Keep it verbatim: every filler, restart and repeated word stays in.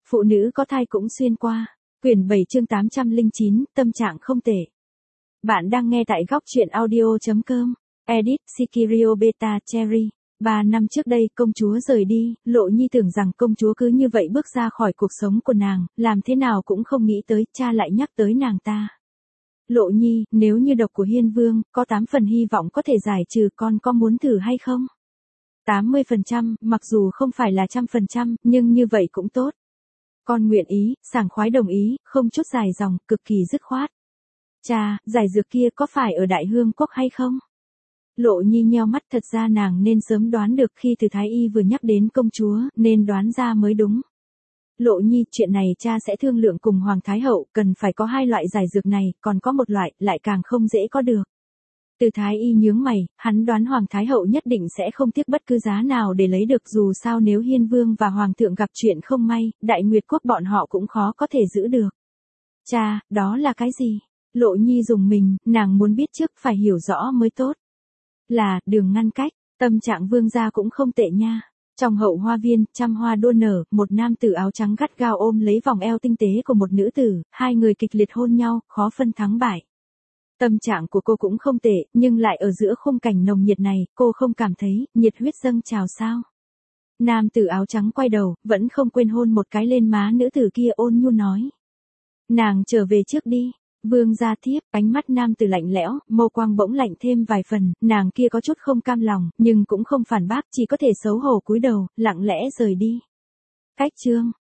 Phụ nữ có thai cũng xuyên qua. Quyển bảy chương tám trăm lẻ chín, tâm trạng không tệ. Bạn đang nghe tại góc truyện audio chấm com. Edit, Sikirio Beta Cherry. Ba năm trước đây công chúa rời đi, Lộ Nhi tưởng rằng công chúa cứ như vậy bước ra khỏi cuộc sống của nàng, làm thế nào cũng không nghĩ tới cha lại nhắc tới nàng ta. Lộ Nhi, nếu như độc của Hiên Vương, có tám phần hy vọng có thể giải trừ, con có muốn thử hay không? tám mươi phần trăm, mặc dù không phải là trăm phần trăm, nhưng như vậy cũng tốt. Con nguyện ý, sảng khoái đồng ý, không chút dài dòng, cực kỳ dứt khoát. Cha, giải dược kia có phải ở Đại Hương Quốc hay không? Lộ Nhi nheo mắt, thật ra nàng nên sớm đoán được khi từ Thái Y vừa nhắc đến công chúa, nên đoán ra mới đúng. Lộ Nhi, chuyện này cha sẽ thương lượng cùng Hoàng Thái Hậu, cần phải có hai loại giải dược này, còn có một loại, lại càng không dễ có được. Từ Thái Y nhướng mày, hắn đoán Hoàng Thái Hậu nhất định sẽ không tiếc bất cứ giá nào để lấy được, dù sao nếu Hiên Vương và Hoàng thượng gặp chuyện không may, Đại Nguyệt Quốc bọn họ cũng khó có thể giữ được. Cha, đó là cái gì? Lộ Nhi dùng mình, nàng muốn biết trước, phải hiểu rõ mới tốt. Là, đường ngăn cách, tâm trạng Vương gia cũng không tệ nha. Trong hậu hoa viên, trăm hoa đua nở, một nam tử áo trắng gắt gao ôm lấy vòng eo tinh tế của một nữ tử, hai người kịch liệt hôn nhau, khó phân thắng bại. Tâm trạng của cô cũng không tệ, nhưng lại ở giữa khung cảnh nồng nhiệt này, cô không cảm thấy nhiệt huyết dâng trào sao? Nam tử áo trắng quay đầu, vẫn không quên hôn một cái lên má nữ tử kia, ôn nhu nói: nàng trở về trước đi. Vương gia thiếp, ánh mắt nam tử lạnh lẽo, mâu quang bỗng lạnh thêm vài phần, nàng kia có chút không cam lòng, nhưng cũng không phản bác, chỉ có thể xấu hổ cúi đầu, lặng lẽ rời đi. Cách chương